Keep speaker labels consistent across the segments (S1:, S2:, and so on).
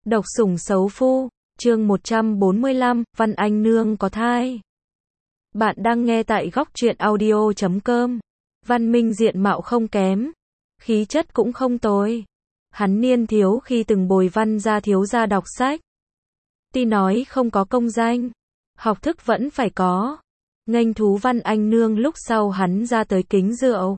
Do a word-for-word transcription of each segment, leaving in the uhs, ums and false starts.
S1: Độc sủng xấu phu, chương một trăm bốn mươi lăm, Văn Anh Nương có thai. Bạn đang nghe tại góc truyện audio chấm com. Văn Minh diện mạo không kém, khí chất cũng không tồi. Hắn niên thiếu khi từng bồi Văn gia thiếu gia đọc sách. Tuy nói không có công danh, học thức vẫn phải có. Nghênh thú Văn Anh Nương lúc sau hắn ra tới kính rượu.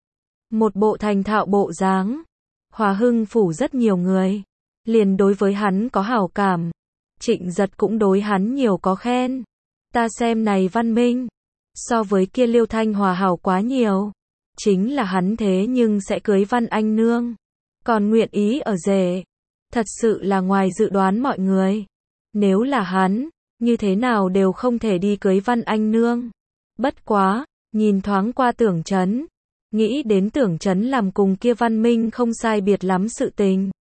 S1: Một bộ thành thạo bộ dáng. Hòa Hưng phủ rất nhiều người, liền đối với hắn có hảo cảm. Trịnh Giật cũng đối hắn nhiều có khen. Ta xem này Văn Minh, so với kia Liêu Thanh Hòa hảo quá nhiều. Chính là hắn thế nhưng sẽ cưới Văn Anh Nương, còn nguyện ý ở rể. Thật sự là ngoài dự đoán mọi người. Nếu là hắn, như thế nào đều không thể đi cưới Văn Anh Nương. Bất quá, nhìn thoáng qua Tưởng Chấn, nghĩ đến Tưởng Chấn làm cùng kia Văn Minh không sai biệt lắm sự tình.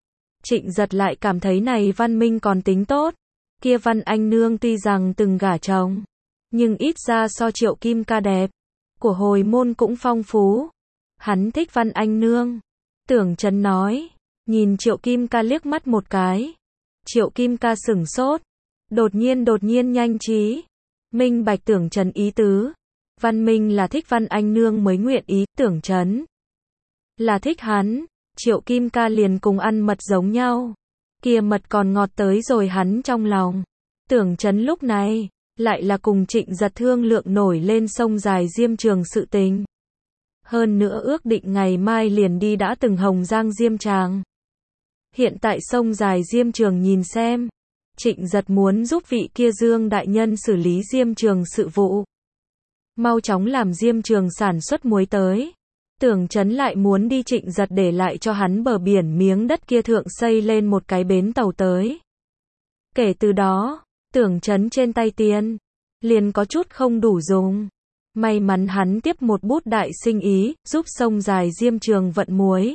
S1: Trịnh Giật lại cảm thấy này Văn Minh còn tính tốt. Kia Văn Anh Nương tuy rằng từng gả chồng, nhưng ít ra so Triệu Kim Ca đẹp. Của hồi môn cũng phong phú. Hắn thích Văn Anh Nương. Tưởng Chấn nói, nhìn Triệu Kim Ca liếc mắt một cái. Triệu Kim Ca sửng sốt. Đột nhiên đột nhiên nhanh trí. Minh bạch Tưởng Chấn ý tứ. Văn Minh là thích Văn Anh Nương mới nguyện ý. Tưởng Chấn là thích hắn. Triệu Kim Ca liền cùng ăn mật giống nhau. Kia mật còn ngọt tới rồi hắn trong lòng. Tưởng Chấn lúc này lại là cùng Trịnh Giật thương lượng nổi lên sông dài Diêm Trường sự tình. Hơn nữa ước định ngày mai liền đi đã từng Hồng Giang Diêm Tràng. Hiện tại sông dài Diêm Trường nhìn xem, Trịnh Giật muốn giúp vị kia Dương đại nhân xử lý Diêm Trường sự vụ. Mau chóng làm Diêm Trường sản xuất muối tới. Tưởng Chấn lại muốn đi Trịnh Giật để lại cho hắn bờ biển miếng đất kia thượng xây lên một cái bến tàu tới. Kể từ đó, Tưởng Chấn trên tay tiền liền có chút không đủ dùng. May mắn hắn tiếp một bút đại sinh ý, giúp sông dài Diêm Trường vận muối.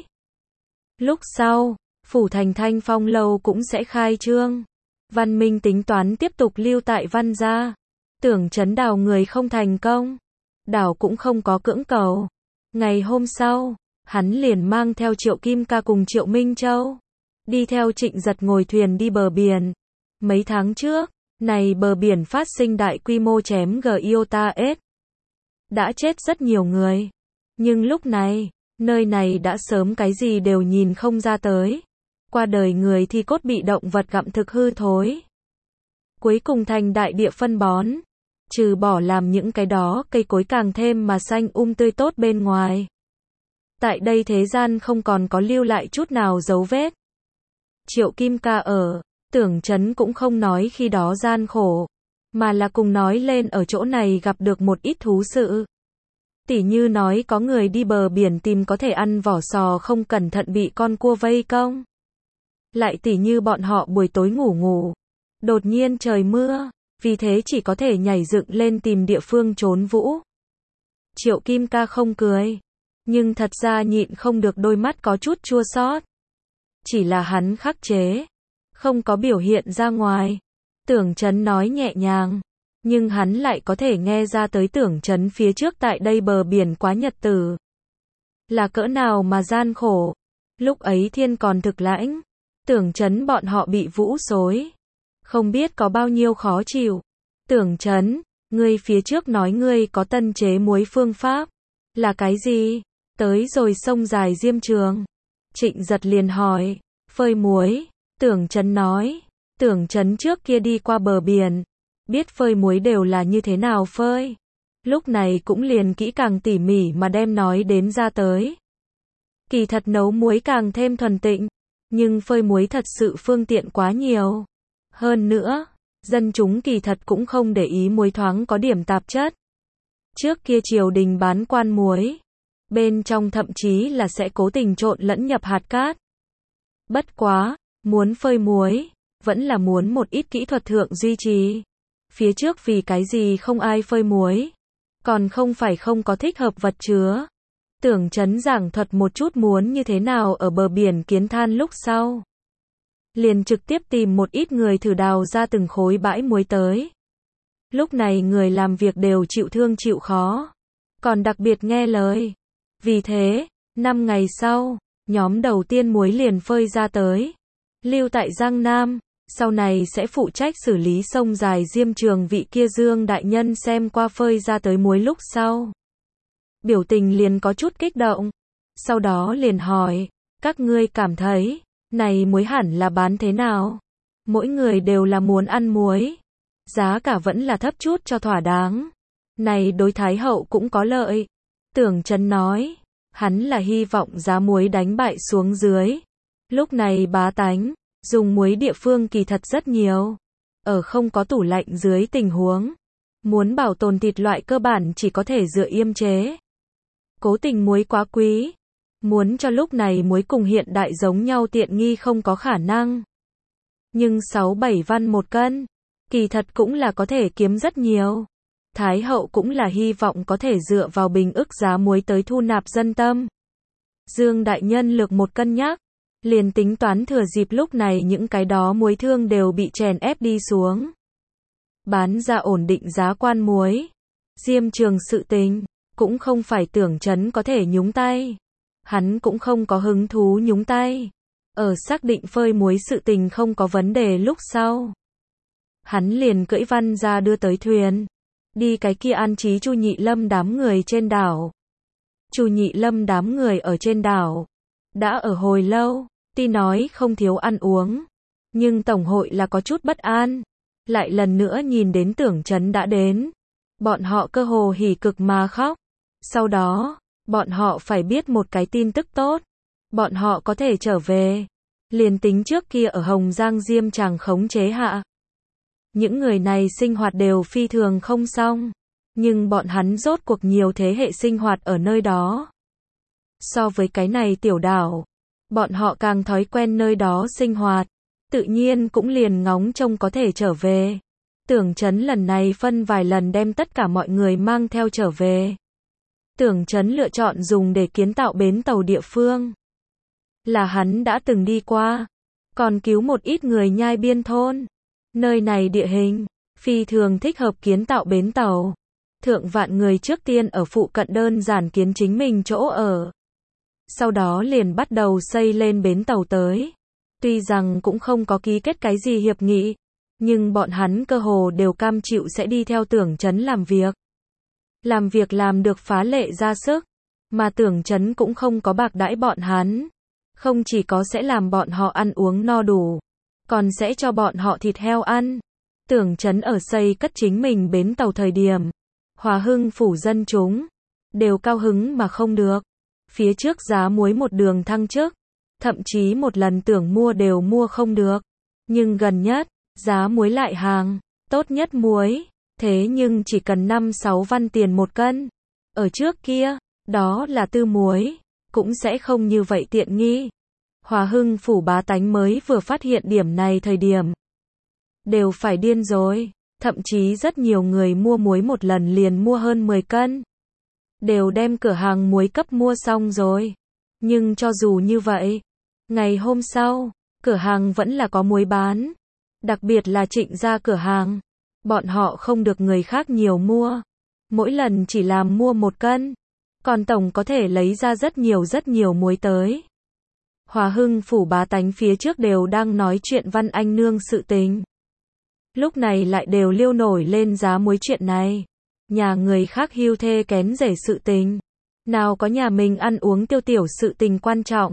S1: Lúc sau, phủ thành Thanh Phong lâu cũng sẽ khai trương. Văn Minh tính toán tiếp tục lưu tại Văn gia. Tưởng Chấn đào người không thành công, đào cũng không có cưỡng cầu. Ngày hôm sau, hắn liền mang theo Triệu Kim Ca cùng Triệu Minh Châu, đi theo Trịnh Giật ngồi thuyền đi bờ biển. Mấy tháng trước, này bờ biển phát sinh đại quy mô chém giota ét. Đã chết rất nhiều người. Nhưng lúc này, nơi này đã sớm cái gì đều nhìn không ra tới. Qua đời người thì cốt bị động vật gặm thực hư thối. Cuối cùng thành đại địa phân bón. Trừ bỏ làm những cái đó cây cối càng thêm mà xanh um tươi tốt bên ngoài. Tại đây thế gian không còn có lưu lại chút nào dấu vết. Triệu Kim Ca ở, Tưởng Chấn cũng không nói khi đó gian khổ, mà là cùng nói lên ở chỗ này gặp được một ít thú sự. Tỉ như nói có người đi bờ biển tìm có thể ăn vỏ sò không cẩn thận bị con cua vây công. Lại tỉ như bọn họ buổi tối ngủ ngủ, đột nhiên trời mưa, vì thế chỉ có thể nhảy dựng lên tìm địa phương trốn vũ. Triệu Kim Ca không cười, nhưng thật ra nhịn không được đôi mắt có chút chua xót. Chỉ là hắn khắc chế, không có biểu hiện ra ngoài. Tưởng Chấn nói nhẹ nhàng, nhưng hắn lại có thể nghe ra tới Tưởng Chấn phía trước tại đây bờ biển quá nhật tử. Là cỡ nào mà gian khổ. Lúc ấy thiên còn thực lãnh, Tưởng Chấn bọn họ bị vũ xối. Không biết có bao nhiêu khó chịu. Tưởng Chấn, ngươi phía trước nói ngươi có tân chế muối phương pháp. Là cái gì? Tới rồi sông dài Diêm Trường. Trịnh Giật liền hỏi, phơi muối. Tưởng Chấn nói, Tưởng Chấn trước kia đi qua bờ biển, biết phơi muối đều là như thế nào phơi. Lúc này cũng liền kỹ càng tỉ mỉ mà đem nói đến ra tới. Kỳ thật nấu muối càng thêm thuần tịnh, nhưng phơi muối thật sự phương tiện quá nhiều. Hơn nữa, dân chúng kỳ thật cũng không để ý muối thoáng có điểm tạp chất. Trước kia triều đình bán quan muối, bên trong thậm chí là sẽ cố tình trộn lẫn nhập hạt cát. Bất quá, muốn phơi muối, vẫn là muốn một ít kỹ thuật thượng duy trì. Phía trước vì cái gì không ai phơi muối, còn không phải không có thích hợp vật chứa. Tưởng Chấn giảng thuật một chút muốn như thế nào ở bờ biển kiến than lúc sau. Liền trực tiếp tìm một ít người thử đào ra từng khối bãi muối tới. Lúc này người làm việc đều chịu thương chịu khó, còn đặc biệt nghe lời. Vì thế, năm ngày sau, nhóm đầu tiên muối liền phơi ra tới. lưu tại Giang Nam, sau này sẽ phụ trách xử lý sông dài Diêm Trường. Vị kia Dương đại nhân xem qua phơi ra tới muối lúc sau, biểu tình liền có chút kích động, sau đó liền hỏi, các ngươi cảm thấy, này muối hẳn là bán thế nào? Mỗi người đều là muốn ăn muối, giá cả vẫn là thấp chút cho thỏa đáng. Này đối Thái hậu cũng có lợi. Tưởng Chấn nói, hắn là hy vọng giá muối đánh bại xuống dưới. Lúc này bá tánh, dùng muối địa phương kỳ thật rất nhiều. Ở không có tủ lạnh dưới tình huống, muốn bảo tồn thịt loại cơ bản chỉ có thể dựa yêm chế. Cố tình muối quá quý, muốn cho lúc này muối cùng hiện đại giống nhau tiện nghi không có khả năng. Nhưng sáu bảy văn một cân, kỳ thật cũng là có thể kiếm rất nhiều. Thái hậu cũng là hy vọng có thể dựa vào bình ức giá muối tới thu nạp dân tâm. Dương đại nhân lược một cân nhắc, liền tính toán thừa dịp lúc này những cái đó muối thương đều bị chèn ép đi xuống. Bán ra ổn định giá quan muối. Diêm Trường sự tình, cũng không phải Tưởng Chấn có thể nhúng tay. Hắn cũng không có hứng thú nhúng tay. Ở xác định phơi muối sự tình không có vấn đề lúc sau, hắn liền cưỡi văn ra đưa tới thuyền, đi cái kia an trí Chu Nhị Lâm đám người trên đảo. Chu Nhị Lâm đám người ở trên đảo, đã ở hồi lâu, tuy nói không thiếu ăn uống, nhưng tổng hội là có chút bất an. Lại lần nữa nhìn đến Tưởng Chấn đã đến, bọn họ cơ hồ hỉ cực mà khóc. Sau đó, bọn họ phải biết một cái tin tức tốt. Bọn họ có thể trở về. Liền tính trước kia ở Hồng Giang Diêm Tràng khống chế hạ, những người này sinh hoạt đều phi thường không xong. Nhưng bọn hắn rốt cuộc nhiều thế hệ sinh hoạt ở nơi đó. So với cái này tiểu đảo, bọn họ càng thói quen nơi đó sinh hoạt, tự nhiên cũng liền ngóng trông có thể trở về. Tưởng Chấn lần này phân vài lần đem tất cả mọi người mang theo trở về. Tưởng Chấn lựa chọn dùng để kiến tạo bến tàu địa phương, là hắn đã từng đi qua, còn cứu một ít người nhai biên thôn. Nơi này địa hình phi thường thích hợp kiến tạo bến tàu. Thượng vạn người trước tiên ở phụ cận đơn giản kiến chính mình chỗ ở, sau đó liền bắt đầu xây lên bến tàu tới. Tuy rằng cũng không có ký kết cái gì hiệp nghị, nhưng bọn hắn cơ hồ đều cam chịu sẽ đi theo Tưởng Chấn làm việc. Làm việc làm được phá lệ ra sức, mà Tưởng Chấn cũng không có bạc đãi bọn hắn. Không chỉ có sẽ làm bọn họ ăn uống no đủ, còn sẽ cho bọn họ thịt heo ăn. Tưởng Chấn ở xây cất chính mình bến tàu thời điểm, Hòa Hưng phủ dân chúng đều cao hứng mà không được. Phía trước giá muối một đường thăng chức, thậm chí một lần tưởng mua đều mua không được. Nhưng gần nhất, giá muối lại hàng, tốt nhất muối, thế nhưng chỉ cần năm sáu văn tiền một cân. Ở trước kia, đó là tư muối, cũng sẽ không như vậy tiện nghi. Hòa Hưng phủ bá tánh mới vừa phát hiện điểm này thời điểm, đều phải điên rồi. Thậm chí rất nhiều người mua muối một lần liền mua hơn mười cân. Đều đem cửa hàng muối cấp mua xong rồi. Nhưng cho dù như vậy, ngày hôm sau, cửa hàng vẫn là có muối bán. Đặc biệt là Trịnh gia cửa hàng. Bọn họ không được người khác nhiều mua. Mỗi lần chỉ làm mua một cân. Còn tổng có thể lấy ra rất nhiều rất nhiều muối tới. Hòa Hưng phủ bá tánh phía trước đều đang nói chuyện Văn Anh Nương sự tình. Lúc này lại đều liêu nổi lên giá muối chuyện này. Nhà người khác hưu thê kén rể sự tình. Nào có nhà mình ăn uống tiêu tiểu sự tình quan trọng.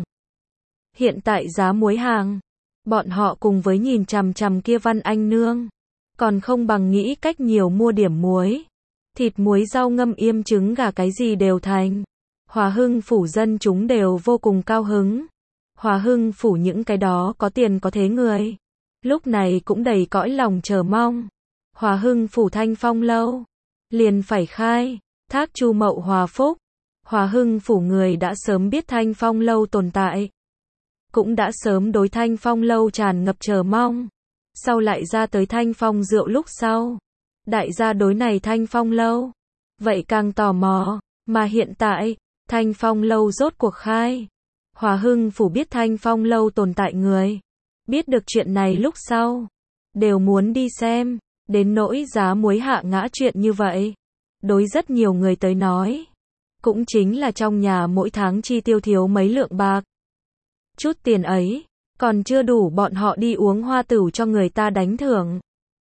S1: Hiện tại giá muối hàng, bọn họ cùng với nhìn chằm chằm kia Văn Anh Nương, còn không bằng nghĩ cách nhiều mua điểm muối. Thịt muối rau ngâm yêm trứng gà cái gì đều thành. Hòa Hưng phủ dân chúng đều vô cùng cao hứng. Hòa Hưng phủ những cái đó có tiền có thế người, lúc này cũng đầy cõi lòng chờ mong. Hòa Hưng phủ Thanh Phong lâu liền phải khai, thác Chu Mậu Hòa Phúc. Hòa Hưng phủ người đã sớm biết Thanh Phong lâu tồn tại, cũng đã sớm đối Thanh Phong lâu tràn ngập chờ mong. Sau lại ra tới Thanh Phong rượu lúc sau, đại gia đối này Thanh Phong lâu vậy càng tò mò. Mà hiện tại, Thanh Phong lâu rốt cuộc khai. Hòa Hưng phủ biết Thanh Phong lâu tồn tại người, biết được chuyện này lúc sau, đều muốn đi xem. Đến nỗi giá muối hạ ngã chuyện như vậy, đối rất nhiều người tới nói, cũng chính là trong nhà mỗi tháng chi tiêu thiếu mấy lượng bạc. Chút tiền ấy, Còn chưa đủ bọn họ đi uống hoa tửu cho người ta đánh thưởng.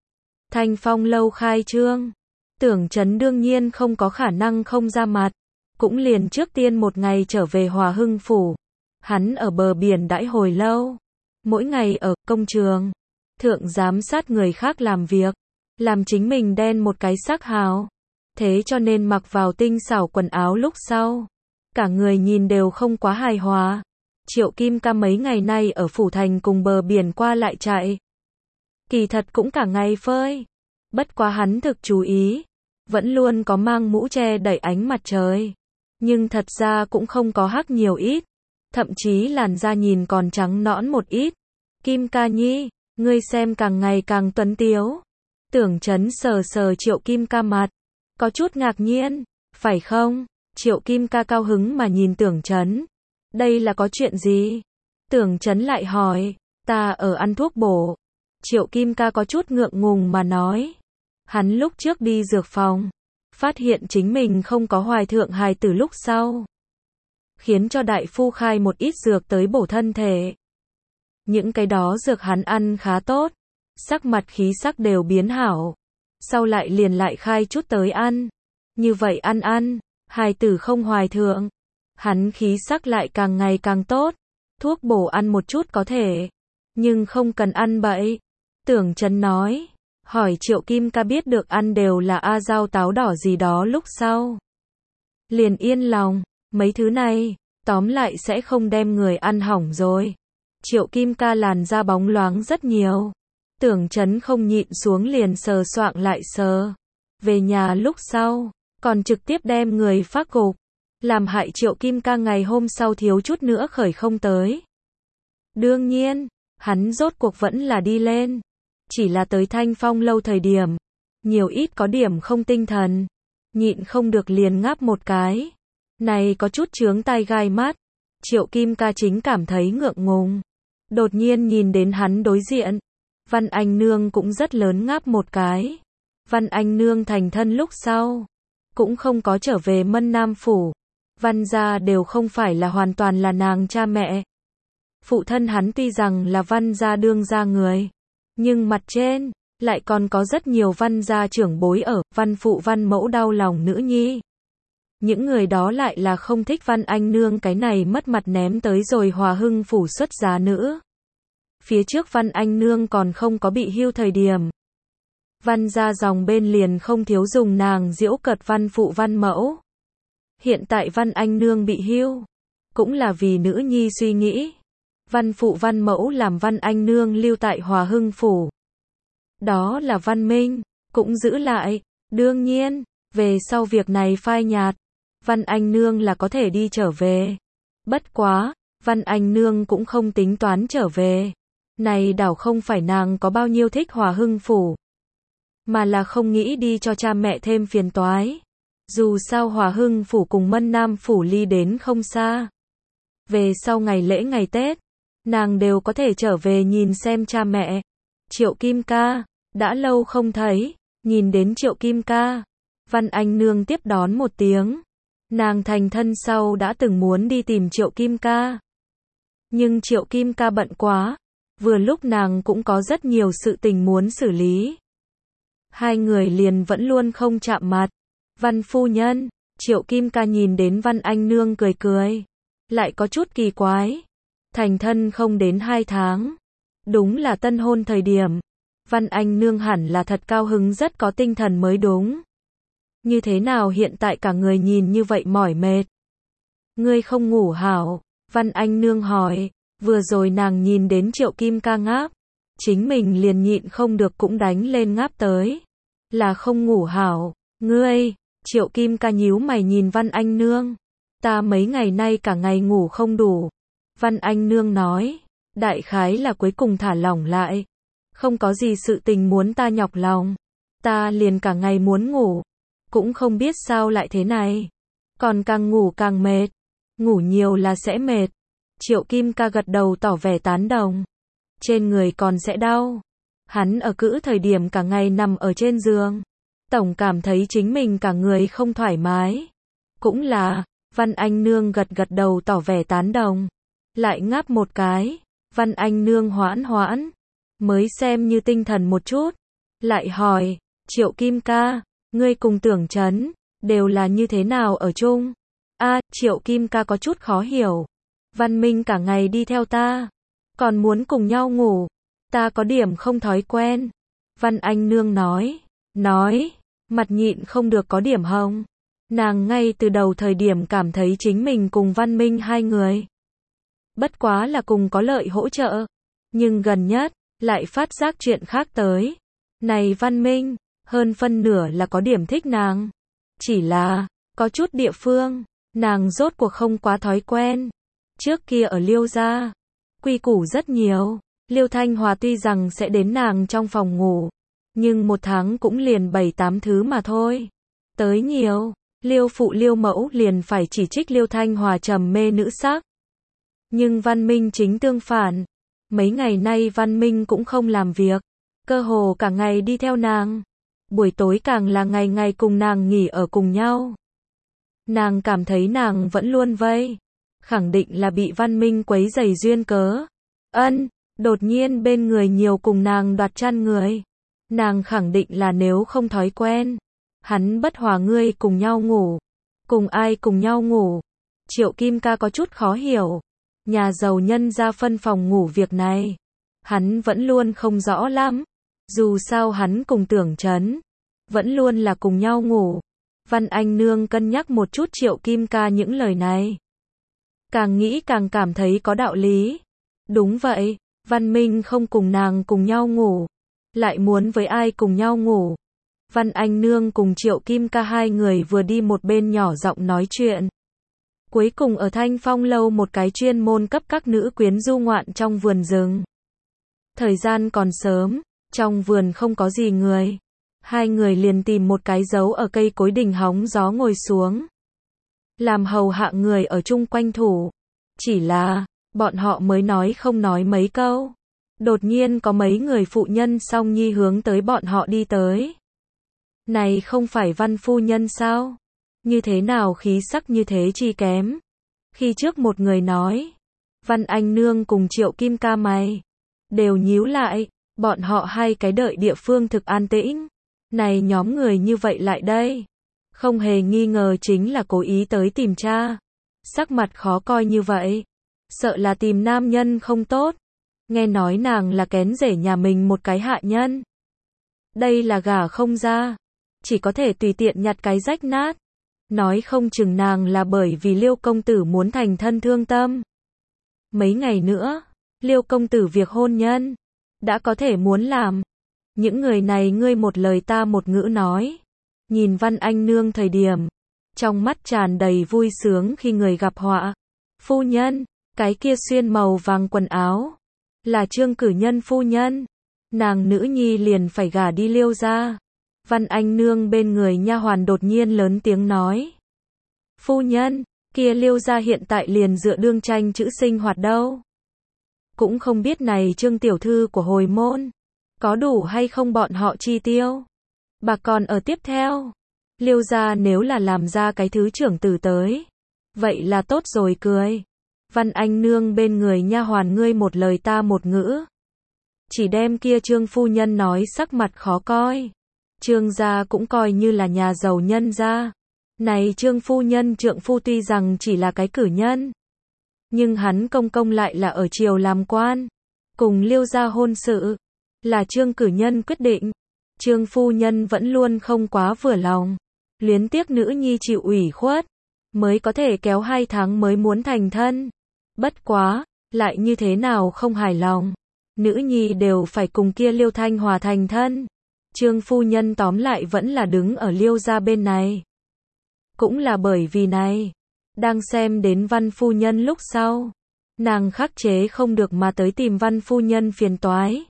S1: Thanh Phong lâu khai trương. Tưởng Chấn đương nhiên không có khả năng không ra mặt. Cũng liền trước tiên một ngày trở về Hòa Hưng Phủ. Hắn ở bờ biển đãi hồi lâu. Mỗi ngày ở công trường. Thượng giám sát người khác làm việc. Làm chính mình đen một cái sắc hào. Thế cho nên mặc vào tinh xảo quần áo lúc sau. Cả người nhìn đều không quá hài hòa. Triệu Kim Ca mấy ngày nay ở Phủ Thành cùng bờ biển qua lại chạy. Kỳ thật cũng cả ngày phơi. Bất quá hắn thực chú ý. Vẫn luôn có mang mũ che đẩy ánh mặt trời. Nhưng thật ra cũng không có hắc nhiều ít. Thậm chí làn da nhìn còn trắng nõn một ít. Kim Ca nhi, ngươi xem càng ngày càng tuấn tiếu. Tưởng Chấn sờ sờ Triệu Kim Ca mặt. Có chút ngạc nhiên, phải không? Triệu Kim Ca cao hứng mà nhìn Tưởng Chấn. Đây là có chuyện gì? Tưởng Chấn lại hỏi, ta ở ăn thuốc bổ. Triệu Kim Ca có chút ngượng ngùng mà nói. Hắn lúc trước đi dược phòng, phát hiện chính mình không có hoài thượng hài từ lúc sau. Khiến cho đại phu khai một ít dược tới bổ thân thể. Những cái đó dược hắn ăn khá tốt. Sắc mặt khí sắc đều biến hảo. Sau lại liền lại khai chút tới ăn. Như vậy ăn ăn, hài tử không hoài thượng. Hắn khí sắc lại càng ngày càng tốt. Thuốc bổ ăn một chút có thể. Nhưng không cần ăn bậy. Tưởng Chấn nói. Hỏi Triệu Kim Ca biết được ăn đều là A rau táo đỏ gì đó lúc sau. Liền yên lòng. Mấy thứ này, tóm lại sẽ không đem người ăn hỏng rồi. Triệu Kim Ca làn da bóng loáng rất nhiều. Tưởng Chấn không nhịn xuống liền sờ soạng lại sờ. Về nhà lúc sau, còn trực tiếp đem người phát gục. Làm hại Triệu Kim Ca ngày hôm sau thiếu chút nữa khởi không tới. Đương nhiên, hắn rốt cuộc vẫn là đi lên. Chỉ là tới Thanh Phong lâu thời điểm. Nhiều ít có điểm không tinh thần. Nhịn không được liền ngáp một cái. Này có chút chướng tai gai mắt. Triệu Kim Ca chính cảm thấy ngượng ngùng. Đột nhiên nhìn đến hắn đối diện. Văn Anh Nương cũng rất lớn ngáp một cái. Văn Anh Nương thành thân lúc sau. Cũng không có trở về Mân Nam Phủ. Văn gia đều không phải là hoàn toàn là nàng cha mẹ. Phụ thân hắn tuy rằng là văn gia đương gia người. Nhưng mặt trên, lại còn có rất nhiều văn gia trưởng bối ở, văn phụ văn mẫu đau lòng nữ nhi. Những người đó lại là không thích Văn Anh Nương cái này mất mặt ném tới rồi Hòa Hưng Phủ xuất giá nữ. Phía trước Văn Anh Nương còn không có bị hưu thời điểm. Văn gia dòng bên liền không thiếu dùng nàng giễu cợt văn phụ văn mẫu. Hiện tại Văn Anh Nương bị hưu, cũng là vì nữ nhi suy nghĩ. Văn phụ văn mẫu làm Văn Anh Nương lưu tại Hòa Hưng Phủ. Đó là văn minh, cũng giữ lại. Đương nhiên, về sau việc này phai nhạt, Văn Anh Nương là có thể đi trở về. Bất quá, Văn Anh Nương cũng không tính toán trở về. Này đảo không phải nàng có bao nhiêu thích Hòa Hưng Phủ, mà là không nghĩ đi cho cha mẹ thêm phiền toái. Dù sao Hòa Hưng Phủ cùng Mân Nam Phủ ly đến không xa. Về sau ngày lễ ngày Tết, nàng đều có thể trở về nhìn xem cha mẹ. Triệu Kim Ca, đã lâu không thấy, nhìn đến Triệu Kim Ca. Văn Anh Nương tiếp đón một tiếng. Nàng thành thân sau đã từng muốn đi tìm Triệu Kim Ca. Nhưng Triệu Kim Ca bận quá. Vừa lúc nàng cũng có rất nhiều sự tình muốn xử lý. Hai người liền vẫn luôn không chạm mặt. Văn phu nhân, Triệu Kim Ca nhìn đến Văn Anh Nương cười cười. Lại có chút kỳ quái. Thành thân không đến hai tháng. Đúng là tân hôn thời điểm. Văn Anh Nương hẳn là thật cao hứng rất có tinh thần mới đúng. Như thế nào hiện tại cả người nhìn như vậy mỏi mệt? Ngươi không ngủ hảo? Văn Anh Nương hỏi. Vừa rồi nàng nhìn đến Triệu Kim Ca ngáp. Chính mình liền nhịn không được cũng đánh lên ngáp tới. Là không ngủ hảo. Ngươi, Triệu Kim Ca nhíu mày nhìn Văn Anh Nương. Ta mấy ngày nay cả ngày ngủ không đủ. Văn Anh Nương nói. Đại khái là cuối cùng thả lỏng lại. Không có gì sự tình muốn ta nhọc lòng. Ta liền cả ngày muốn ngủ. Cũng không biết sao lại thế này. Còn càng ngủ càng mệt. Ngủ nhiều là sẽ mệt. Triệu Kim Ca gật đầu tỏ vẻ tán đồng. Trên người còn sẽ đau. Hắn ở cữ thời điểm cả ngày nằm ở trên giường. Tổng cảm thấy chính mình cả người không thoải mái. Cũng là, Văn Anh Nương gật gật đầu tỏ vẻ tán đồng. Lại ngáp một cái. Văn Anh Nương hoãn hoãn, mới xem như tinh thần một chút, lại hỏi, Triệu Kim ca, ngươi cùng Tưởng Chấn, đều là như thế nào ở chung? A, Triệu Kim ca có chút khó hiểu. Văn Minh cả ngày đi theo ta, còn muốn cùng nhau ngủ, ta có điểm không thói quen. Văn Anh Nương nói, nói, mặt nhịn không được có điểm hồng. Nàng ngay từ đầu thời điểm cảm thấy chính mình cùng Văn Minh hai người, bất quá là cùng có lợi hỗ trợ, nhưng gần nhất, lại phát giác chuyện khác tới. Này Văn Minh, hơn phân nửa là có điểm thích nàng. Chỉ là, có chút địa phương, nàng rốt cuộc không quá thói quen. Trước kia ở Liêu gia, quy củ rất nhiều. Liêu Thanh Hòa tuy rằng sẽ đến nàng trong phòng ngủ, nhưng một tháng cũng liền bảy tám thứ mà thôi. Tới nhiều, Liêu phụ Liêu mẫu liền phải chỉ trích Liêu Thanh Hòa trầm mê nữ sắc. Nhưng Văn Minh chính tương phản. Mấy ngày nay Văn Minh cũng không làm việc, cơ hồ cả ngày đi theo nàng. Buổi tối càng là ngày ngày cùng nàng nghỉ ở cùng nhau. Nàng cảm thấy nàng vẫn luôn vây, khẳng định là bị Văn Minh quấy rầy duyên cớ. Ân, đột nhiên bên người nhiều cùng nàng đoạt chăn người. Nàng khẳng định là nếu không thói quen, hắn bất hòa ngươi cùng nhau ngủ. Cùng ai cùng nhau ngủ? Triệu Kim ca có chút khó hiểu. Nhà giàu nhân ra phân phòng ngủ việc này, hắn vẫn luôn không rõ lắm. Dù sao hắn cùng Tưởng Chấn, vẫn luôn là cùng nhau ngủ. Văn Anh Nương cân nhắc một chút Triệu Kim ca những lời này. Càng nghĩ càng cảm thấy có đạo lý. Đúng vậy, Văn Minh không cùng nàng cùng nhau ngủ, lại muốn với ai cùng nhau ngủ. Văn Anh Nương cùng Triệu Kim ca hai người vừa đi một bên nhỏ giọng nói chuyện. Cuối cùng ở Thanh Phong lâu một cái chuyên môn cấp các nữ quyến du ngoạn trong vườn rừng. Thời gian còn sớm, trong vườn không có gì người. Hai người liền tìm một cái dấu ở cây cối đình hóng gió ngồi xuống. Làm hầu hạ người ở chung quanh thủ. Chỉ là, bọn họ mới nói không nói mấy câu. Đột nhiên có mấy người phụ nhân song nhi hướng tới bọn họ đi tới. Này không phải Văn phu nhân sao? Như thế nào khí sắc như thế chi kém? Khi trước một người nói, Văn Anh Nương cùng Triệu Kim ca mày đều nhíu lại, bọn họ hai cái đợi địa phương thực an tĩnh. Này nhóm người như vậy lại đây, không hề nghi ngờ chính là cố ý tới tìm cha. Sắc mặt khó coi như vậy, sợ là tìm nam nhân không tốt. Nghe nói nàng là kén rể nhà mình một cái hạ nhân. Đây là gả không ra, chỉ có thể tùy tiện nhặt cái rách nát. Nói không chừng nàng là bởi vì Liêu công tử muốn thành thân thương tâm. Mấy ngày nữa, Liêu công tử việc hôn nhân đã có thể muốn làm. Những người này ngươi một lời ta một ngữ nói. Nhìn Văn Anh Nương thời điểm, trong mắt tràn đầy vui sướng khi người gặp họa. Phu nhân, cái kia xuyên màu vàng quần áo, là Trương Cử Nhân phu nhân. Nàng nữ nhi liền phải gả đi Liêu gia. Văn Anh Nương bên người nha hoàn đột nhiên lớn tiếng nói. Phu nhân, kia Liêu gia hiện tại liền dựa đương tranh chữ sinh hoạt đâu. Cũng không biết này Trương tiểu thư của hồi môn, có đủ hay không bọn họ chi tiêu. Bà còn ở tiếp theo. Liêu gia nếu là làm ra cái thứ trưởng tử tới, vậy là tốt rồi cười. Văn Anh Nương bên người nha hoàn ngươi một lời ta một ngữ. Chỉ đem kia Trương phu nhân nói sắc mặt khó coi. Trương gia cũng coi như là nhà giàu nhân gia. Này Trương phu nhân trượng phu tuy rằng chỉ là cái cử nhân, nhưng hắn công công lại là ở triều làm quan. Cùng Liêu gia hôn sự, là Trương cử nhân quyết định. Trương phu nhân vẫn luôn không quá vừa lòng. Luyến tiếc nữ nhi chịu ủy khuất, mới có thể kéo hai tháng mới muốn thành thân. Bất quá, lại như thế nào không hài lòng. Nữ nhi đều phải cùng kia Liêu Thanh Hòa thành thân. Trương phu nhân tóm lại vẫn là đứng ở Liêu gia bên này. Cũng là bởi vì này, đang xem đến Văn phu nhân lúc sau, nàng khắc chế không được mà tới tìm Văn phu nhân phiền toái.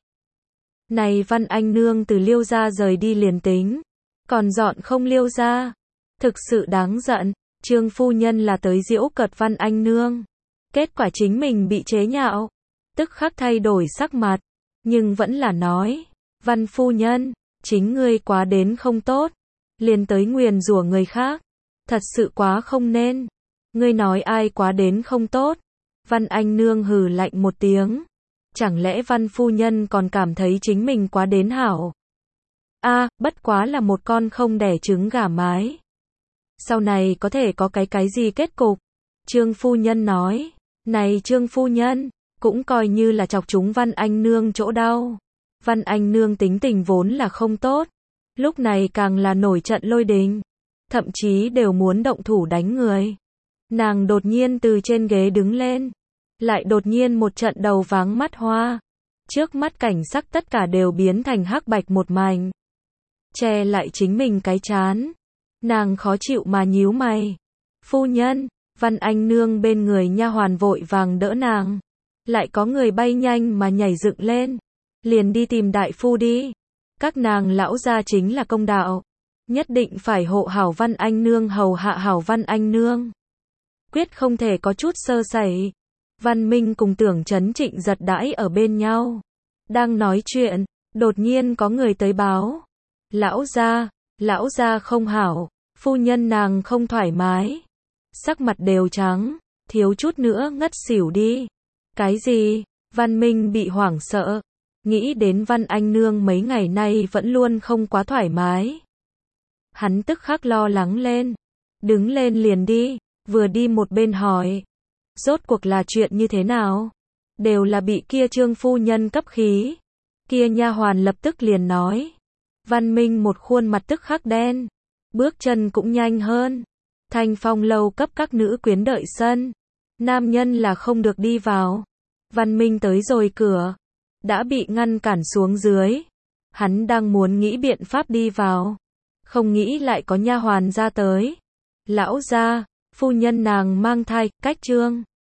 S1: Này Văn Anh Nương từ Liêu gia rời đi liền tính, còn dọn không Liêu gia, thực sự đáng giận. Trương phu nhân là tới giễu cợt Văn Anh Nương, kết quả chính mình bị chế nhạo, tức khắc thay đổi sắc mặt, nhưng vẫn là nói, Văn phu nhân, chính ngươi quá đến không tốt, liền tới nguyền rủa người khác, thật sự quá không nên. Ngươi nói ai quá đến không tốt? Văn Anh Nương hừ lạnh một tiếng, Chẳng lẽ Văn phu nhân còn cảm thấy chính mình quá đến hảo? A, à, bất quá là một con không đẻ trứng gà mái. Sau này có thể có cái cái gì kết cục? Trương phu nhân nói, này Trương phu nhân, cũng coi như là chọc chúng Văn anh nương chỗ đau. Văn anh nương tính tình vốn là không tốt, lúc này càng là nổi trận lôi đình, thậm chí đều muốn động thủ đánh người. Nàng đột nhiên từ trên ghế đứng lên, lại đột nhiên một trận đầu váng mắt hoa. Trước mắt cảnh sắc tất cả đều biến thành hắc bạch một mảnh. Che lại chính mình cái trán. Nàng khó chịu mà nhíu mày. Phu nhân, Văn anh nương bên người nha hoàn vội vàng đỡ nàng. Lại có người bay nhanh mà nhảy dựng lên. Liền đi tìm đại phu đi. Các nàng lão gia chính là công đạo. Nhất định phải hộ hảo Văn anh nương hầu hạ hảo Văn anh nương. Quyết không thể có chút sơ sẩy. Văn Minh cùng Tưởng Chấn Trịnh giật đãi ở bên nhau. Đang nói chuyện, đột nhiên có người tới báo. Lão gia, lão gia không hảo, phu nhân nàng không thoải mái. Sắc mặt đều trắng, thiếu chút nữa ngất xỉu đi. Cái gì? Văn Minh bị hoảng sợ. Nghĩ đến Văn anh nương mấy ngày nay vẫn luôn không quá thoải mái. Hắn tức khắc lo lắng lên. Đứng lên liền đi, vừa đi một bên hỏi. Rốt cuộc là chuyện như thế nào? Đều là bị kia Trương phu nhân cấp khí. Kia nha hoàn lập tức liền nói. Văn Minh một khuôn mặt tức khắc đen. Bước chân cũng nhanh hơn. Thanh Phong lâu cấp các nữ quyến đợi sân. Nam nhân là không được đi vào. Văn Minh tới rồi cửa. Đã bị ngăn cản xuống dưới. Hắn đang muốn nghĩ biện pháp đi vào. Không nghĩ lại có nha hoàn ra tới. Lão gia, phu nhân nàng mang thai, cách Trương